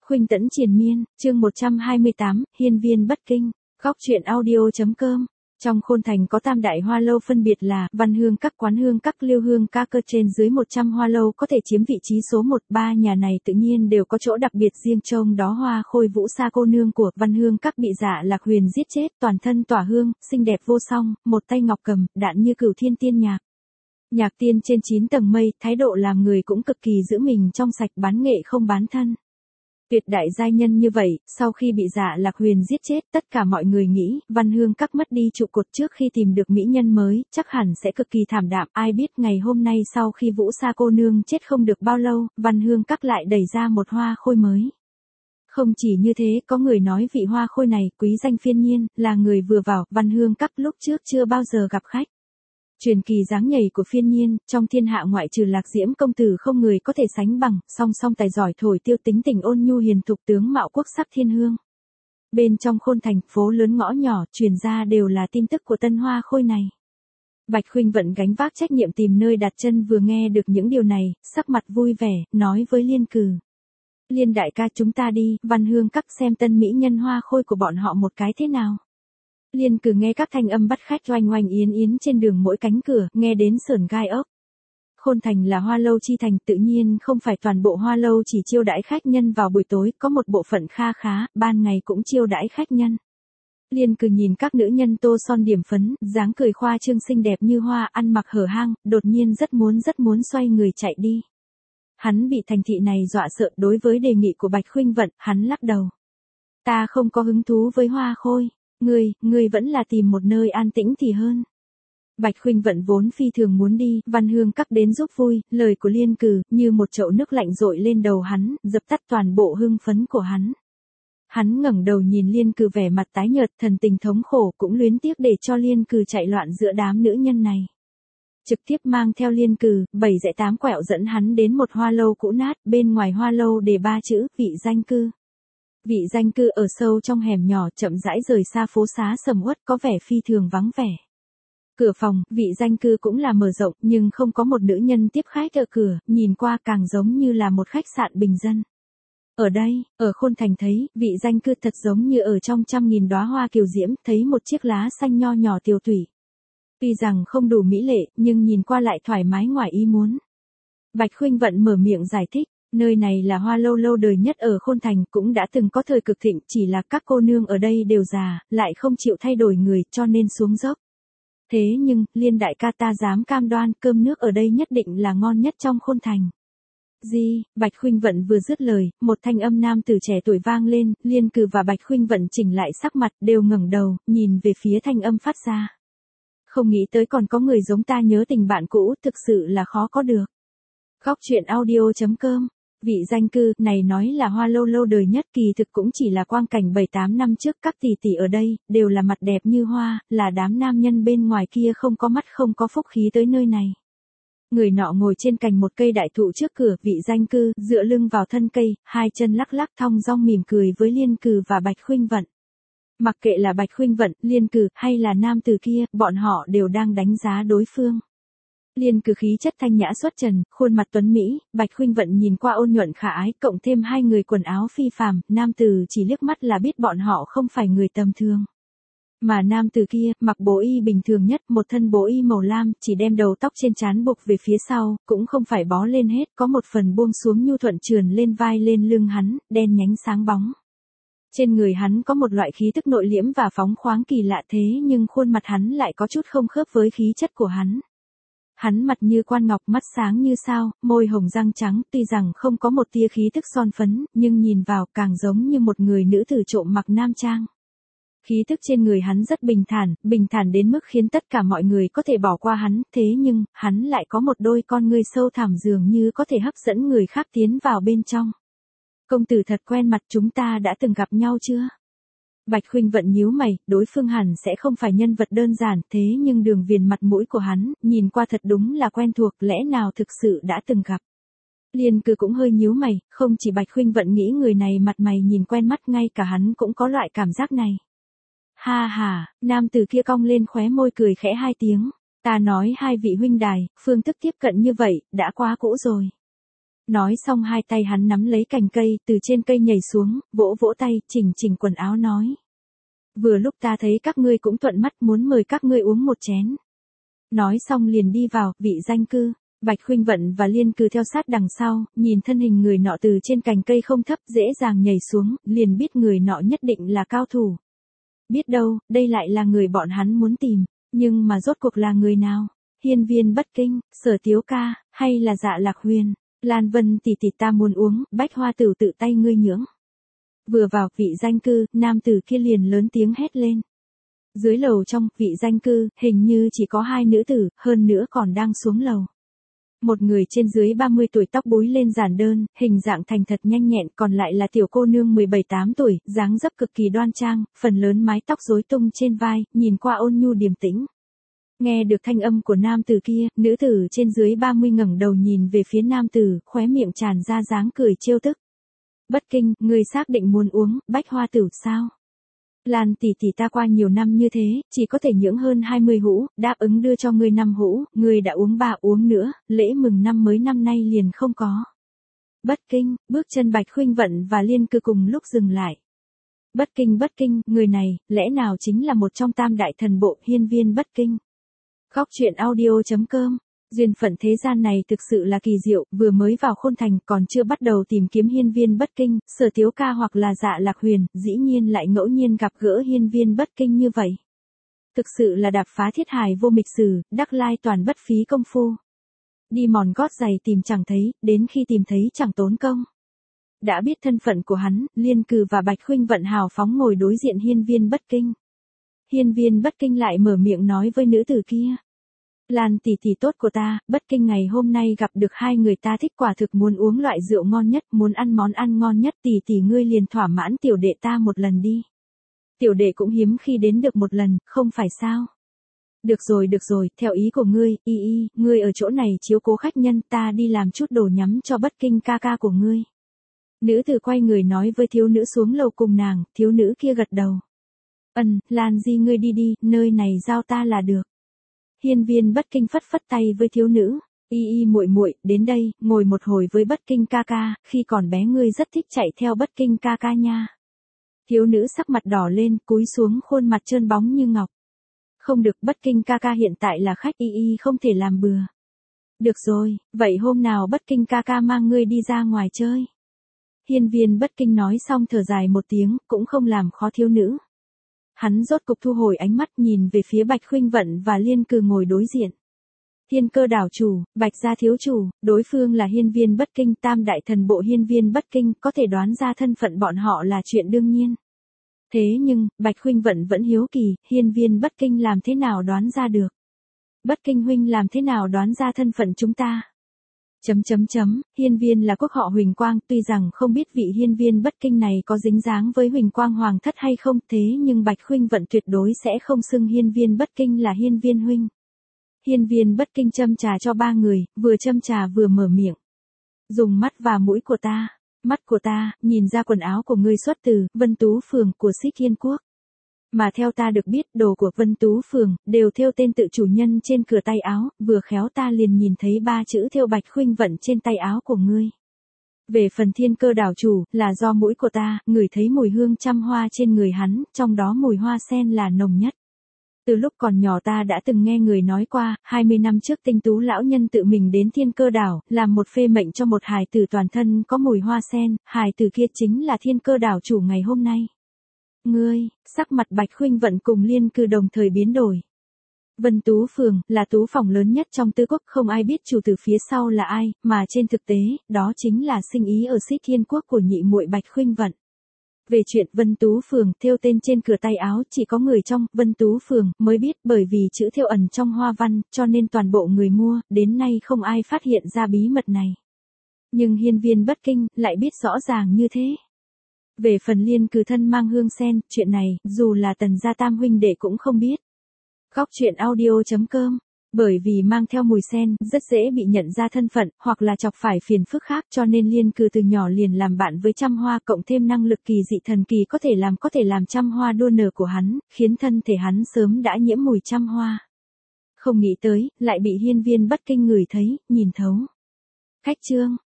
Khuynh Tẫn triền miên, chương 128, hiên viên bất kinh, góc truyện audio.com. Trong Khôn Thành có tam đại hoa lâu phân biệt là Văn Hương Các, Quán Hương Các, Liêu Hương Các, cơ trên dưới 100 hoa lâu có thể chiếm vị trí số 1. Ba nhà này tự nhiên đều có chỗ đặc biệt riêng, trong đó Hoa Khôi Vũ Sa cô nương của Văn Hương Các bị Dạ Lạc Huyền giết chết, toàn thân tỏa hương, xinh đẹp vô song, một tay ngọc cầm, đạn như cửu thiên tiên nhạc. Nhạc tiên trên 9 tầng mây, thái độ làm người cũng cực kỳ giữ mình trong sạch, bán nghệ không bán thân. Tuyệt đại giai nhân như vậy, sau khi bị Dạ Lạc Huyền giết chết, tất cả mọi người nghĩ, Văn Hương Các mất đi trụ cột trước khi tìm được mỹ nhân mới, chắc hẳn sẽ cực kỳ thảm đạm. Ai biết ngày hôm nay sau khi Vũ Sa cô nương chết không được bao lâu, Văn Hương Các lại đẩy ra một Hoa Khôi mới. Không chỉ như thế, có người nói vị Hoa Khôi này, quý danh Phiên Nhiên, là người vừa vào Văn Hương Các lúc trước chưa bao giờ gặp khách. Truyền kỳ dáng nhảy của Phiên Nhiên, trong thiên hạ ngoại trừ Lạc Diễm công tử không người có thể sánh bằng, song song tài giỏi thổi tiêu, tính tình ôn nhu hiền thục, tướng mạo quốc sắc thiên hương. Bên trong Khôn Thành, phố lớn ngõ nhỏ, truyền ra đều là tin tức của tân Hoa Khôi này. Bạch Khuynh Vận gánh vác trách nhiệm tìm nơi đặt chân, vừa nghe được những điều này, sắc mặt vui vẻ, nói với Liên Cừ. Liên đại ca, chúng ta đi, Văn Hương Các xem tân mỹ nhân Hoa Khôi của bọn họ một cái thế nào. Liên Cừ nghe các thanh âm bắt khách oanh oanh yến yến trên đường mỗi cánh cửa, nghe đến sởn gai ốc. Khôn Thành là hoa lâu chi thành, tự nhiên không phải toàn bộ hoa lâu chỉ chiêu đãi khách nhân vào buổi tối, có một bộ phận kha khá, ban ngày cũng chiêu đãi khách nhân. Liên Cừ nhìn các nữ nhân tô son điểm phấn, dáng cười khoa trương xinh đẹp như hoa, ăn mặc hở hang, đột nhiên rất muốn xoay người chạy đi. Hắn bị thành thị này dọa sợ, đối với đề nghị của Bạch Khuynh Vận, hắn lắc đầu. Ta không có hứng thú với Hoa Khôi. Ngươi vẫn là tìm một nơi an tĩnh thì hơn. Bạch Khuynh Vận vốn phi thường muốn đi, Văn Hương Các đến giúp vui, lời của Liên Cừ, như một chậu nước lạnh dội lên đầu hắn, dập tắt toàn bộ hưng phấn của hắn. Hắn ngẩng đầu nhìn Liên Cừ vẻ mặt tái nhợt, thần tình thống khổ, cũng luyến tiếc để cho Liên Cừ chạy loạn giữa đám nữ nhân này. Trực tiếp mang theo Liên Cừ, 7 rẽ 8 quẹo dẫn hắn đến một hoa lâu cũ nát, bên ngoài hoa lâu đề 3 chữ, vị danh cư. Vị danh cư ở sâu trong hẻm nhỏ, chậm rãi rời xa phố xá sầm uất, có vẻ phi thường vắng vẻ. Cửa phòng, vị danh cư cũng là mở rộng, nhưng không có một nữ nhân tiếp khách ở cửa, nhìn qua càng giống như là một khách sạn bình dân. Ở đây, ở Khôn Thành thấy, vị danh cư thật giống như ở trong trăm nghìn đóa hoa kiều diễm, thấy một chiếc lá xanh nho nhỏ tiều tụy. Tuy rằng không đủ mỹ lệ, nhưng nhìn qua lại thoải mái ngoài ý muốn. Bạch Khuynh Vận mở miệng giải thích. Nơi này là hoa lâu lâu đời nhất ở Khôn Thành, cũng đã từng có thời cực thịnh, chỉ là các cô nương ở đây đều già, lại không chịu thay đổi người, cho nên xuống dốc. Thế nhưng, Liên đại ca, ta dám cam đoan, cơm nước ở đây nhất định là ngon nhất trong Khôn Thành. Gì? Bạch Khuynh Vận vừa dứt lời, một thanh âm nam tử trẻ tuổi vang lên, Liên Cừ và Bạch Khuynh Vận chỉnh lại sắc mặt, đều ngẩng đầu, nhìn về phía thanh âm phát ra. Không nghĩ tới còn có người giống ta nhớ tình bạn cũ, thực sự là khó có được. Góc truyện audio.com. Vị danh cư này nói là hoa lâu lâu đời nhất, kỳ thực cũng chỉ là quang cảnh 7-8 năm trước, các tỷ tỷ ở đây, đều là mặt đẹp như hoa, là đám nam nhân bên ngoài kia không có mắt không có phúc khí tới nơi này. Người nọ ngồi trên cành một cây đại thụ trước cửa, vị danh cư, dựa lưng vào thân cây, hai chân lắc lắc thong dong mỉm cười với Liên Cừ và Bạch Khuynh Vận. Mặc kệ là Bạch Khuynh Vận, Liên Cừ, hay là nam tử kia, bọn họ đều đang đánh giá đối phương. Liên Cừ khí chất thanh nhã xuất trần, khuôn mặt tuấn mỹ, Bạch Khuynh Vận nhìn qua ôn nhuận khả ái, cộng thêm hai người quần áo phi phàm, nam tử chỉ liếc mắt là biết bọn họ không phải người tầm thường. Mà nam tử kia, mặc bố y bình thường nhất, một thân bố y màu lam, chỉ đem đầu tóc trên trán buộc về phía sau, cũng không phải bó lên hết, có một phần buông xuống nhu thuận trườn lên vai lên lưng hắn, đen nhánh sáng bóng. Trên người hắn có một loại khí tức nội liễm và phóng khoáng kỳ lạ, thế nhưng khuôn mặt hắn lại có chút không khớp với khí chất của hắn. Hắn mặt như quan ngọc, mắt sáng như sao, môi hồng răng trắng, tuy rằng không có một tia khí tức son phấn, nhưng nhìn vào càng giống như một người nữ tử trộm mặc nam trang. Khí tức trên người hắn rất bình thản đến mức khiến tất cả mọi người có thể bỏ qua hắn, thế nhưng, hắn lại có một đôi con ngươi sâu thẳm dường như có thể hấp dẫn người khác tiến vào bên trong. Công tử thật quen mặt, chúng ta đã từng gặp nhau chưa? Bạch Khuynh Vận nhíu mày, đối phương hẳn sẽ không phải nhân vật đơn giản, thế nhưng đường viền mặt mũi của hắn, nhìn qua thật đúng là quen thuộc, lẽ nào thực sự đã từng gặp. Liên Cừ cũng hơi nhíu mày, không chỉ Bạch Khuynh Vận nghĩ người này mặt mày nhìn quen mắt, ngay cả hắn cũng có loại cảm giác này. Ha ha, nam tử kia cong lên khóe môi cười khẽ hai tiếng, ta nói hai vị huynh đài, phương thức tiếp cận như vậy, đã quá cũ rồi. Nói xong hai tay hắn nắm lấy cành cây, từ trên cây nhảy xuống, vỗ vỗ tay, chỉnh chỉnh quần áo nói. Vừa lúc ta thấy các ngươi cũng thuận mắt muốn mời các ngươi uống một chén. Nói xong liền đi vào, vị danh cư. Bạch Khuynh Vận và Liên Cư theo sát đằng sau, nhìn thân hình người nọ từ trên cành cây không thấp dễ dàng nhảy xuống, liền biết người nọ nhất định là cao thủ. Biết đâu, đây lại là người bọn hắn muốn tìm, nhưng mà rốt cuộc là người nào? Hiên Viên Bất Kinh, Sở Tiếu Ca, hay là Dạ Lạc Huyền? Lan Vân tỷ tỷ ta muốn uống, Bách Hoa Tửu tự tay ngươi nhưỡng. Vừa vào vị danh cư, nam tử kia liền lớn tiếng hét lên. Dưới lầu trong vị danh cư, hình như chỉ có hai nữ tử, hơn nữa còn đang xuống lầu. Một người trên dưới 30 tuổi tóc búi lên giản đơn, hình dạng thành thật nhanh nhẹn, còn lại là tiểu cô nương 17-8 tuổi, dáng dấp cực kỳ đoan trang, phần lớn mái tóc rối tung trên vai, nhìn qua ôn nhu điềm tĩnh. Nghe được thanh âm của nam tử kia, nữ tử trên dưới 30 ngẩng đầu nhìn về phía nam tử, khóe miệng tràn ra dáng cười trêu tức. Bất Kinh, ngươi xác định muốn uống Bách Hoa Tửu sao? Lan tỷ tỷ ta qua nhiều năm như thế, chỉ có thể nhưỡng hơn 20 hũ, đáp ứng đưa cho ngươi 5 hũ, ngươi đã uống 3 uống nữa, lễ mừng năm mới năm nay liền không có. Bất Kinh, bước chân Bạch Khuynh Vận và Liên Cư cùng lúc dừng lại. Bất Kinh, người này, lẽ nào chính là một trong tam đại thần bộ Hiên Viên Bất Kinh? Góc truyện audio.com. Duyên phận thế gian này thực sự là kỳ diệu, vừa mới vào Khôn Thành còn chưa bắt đầu tìm kiếm Hiên Viên Bất Kinh, Sở Tiếu Ca hoặc là Dạ Lạc Huyền, dĩ nhiên lại ngẫu nhiên gặp gỡ Hiên Viên Bất Kinh như vậy. Thực sự là đạp phá thiết hài vô mịch sử, đắc lai toàn bất phí công phu. Đi mòn gót giày tìm chẳng thấy, đến khi tìm thấy chẳng tốn công. Đã biết thân phận của hắn, Liên Cừ và Bạch Khuynh Vận hào phóng ngồi đối diện Hiên Viên Bất Kinh. Hiên Viên Bất Kinh lại mở miệng nói với nữ tử kia. Lan tỷ tỷ tốt của ta, Bất Kinh ngày hôm nay gặp được hai người ta thích quả thực muốn uống loại rượu ngon nhất, muốn ăn món ăn ngon nhất, tỷ tỷ ngươi liền thỏa mãn tiểu đệ ta một lần đi. Tiểu đệ cũng hiếm khi đến được một lần, không phải sao? Được rồi, theo ý của ngươi, ngươi ở chỗ này chiếu cố khách nhân, ta đi làm chút đồ nhắm cho Bất Kinh ca ca của ngươi. Nữ tử quay người nói với thiếu nữ xuống lầu cùng nàng, thiếu nữ kia gật đầu. Lan di ngươi đi đi, nơi này giao ta là được. Hiên Viên Bất Kinh phất phất tay với thiếu nữ, muội muội, đến đây, ngồi một hồi với Bất Kinh ca ca, khi còn bé ngươi rất thích chạy theo Bất Kinh ca ca nha. Thiếu nữ sắc mặt đỏ lên, cúi xuống khuôn mặt trơn bóng như ngọc. Không được, Bất Kinh ca ca hiện tại là khách, không thể làm bừa. Được rồi, vậy hôm nào Bất Kinh ca ca mang ngươi đi ra ngoài chơi. Hiên Viên Bất Kinh nói xong thở dài một tiếng, cũng không làm khó thiếu nữ. Hắn rốt cục thu hồi ánh mắt nhìn về phía Bạch Khuynh Vận và Liên Cừ ngồi đối diện. Thiên Cơ đảo chủ, Bạch gia thiếu chủ, đối phương là Hiên Viên Bất Kinh, tam đại thần bộ Hiên Viên Bất Kinh, có thể đoán ra thân phận bọn họ là chuyện đương nhiên. Thế nhưng, Bạch Khuynh Vận vẫn hiếu kỳ, Hiên Viên Bất Kinh làm thế nào đoán ra được? Bất Kinh huynh làm thế nào đoán ra thân phận chúng ta? Hiên Viên là quốc họ Huỳnh Quang, tuy rằng không biết vị Hiên Viên Bất Kinh này có dính dáng với Huỳnh Quang Hoàng thất hay không, thế nhưng Bạch Khuynh Vận tuyệt đối sẽ không xưng Hiên Viên Bất Kinh là Hiên Viên huynh. Hiên Viên Bất Kinh châm trà cho ba người, vừa châm trà vừa mở miệng. Dùng mắt và mũi của ta, mắt của ta, nhìn ra quần áo của ngươi xuất từ Vân Tú Phường của Xích Thiên Quốc. Mà theo ta được biết, đồ của Vân Tú Phường đều thêu tên tự chủ nhân trên cửa tay áo, vừa khéo ta liền nhìn thấy 3 chữ thêu Bạch Khuynh Vận trên tay áo của ngươi. Về phần Thiên Cơ đảo chủ, là do mũi của ta, ngửi thấy mùi hương trăm hoa trên người hắn, trong đó mùi hoa sen là nồng nhất. Từ lúc còn nhỏ ta đã từng nghe người nói qua, 20 năm trước Tinh Tú lão nhân tự mình đến Thiên Cơ đảo, làm một phê mệnh cho một hài tử toàn thân có mùi hoa sen, hài tử kia chính là Thiên Cơ đảo chủ ngày hôm nay. Ngươi, sắc mặt Bạch Khuynh Vận cùng Liên Cừ đồng thời biến đổi. Vân Tú Phường là tú phòng lớn nhất trong Tư Quốc, không ai biết chủ tử phía sau là ai, mà trên thực tế, đó chính là sinh ý ở Xích Thiên Quốc của nhị muội Bạch Khuynh Vận. Về chuyện Vân Tú Phường thêu tên trên cửa tay áo, chỉ có người trong Vân Tú Phường mới biết, bởi vì chữ thêu ẩn trong hoa văn, cho nên toàn bộ người mua, đến nay không ai phát hiện ra bí mật này. Nhưng Hiên Viên Bất Kinh lại biết rõ ràng như thế. Về phần Liên Cừ thân mang hương sen, chuyện này, dù là Tần gia tam huynh đệ cũng không biết. Góc truyện audio.com. Bởi vì mang theo mùi sen, rất dễ bị nhận ra thân phận, hoặc là chọc phải phiền phức khác, cho nên Liên Cừ từ nhỏ liền làm bạn với trăm hoa, cộng thêm năng lực kỳ dị thần kỳ có thể làm trăm hoa đua nở của hắn, khiến thân thể hắn sớm đã nhiễm mùi trăm hoa. Không nghĩ tới, lại bị Hiên Viên Bất Kinh ngửi thấy, nhìn thấu. Khách trương,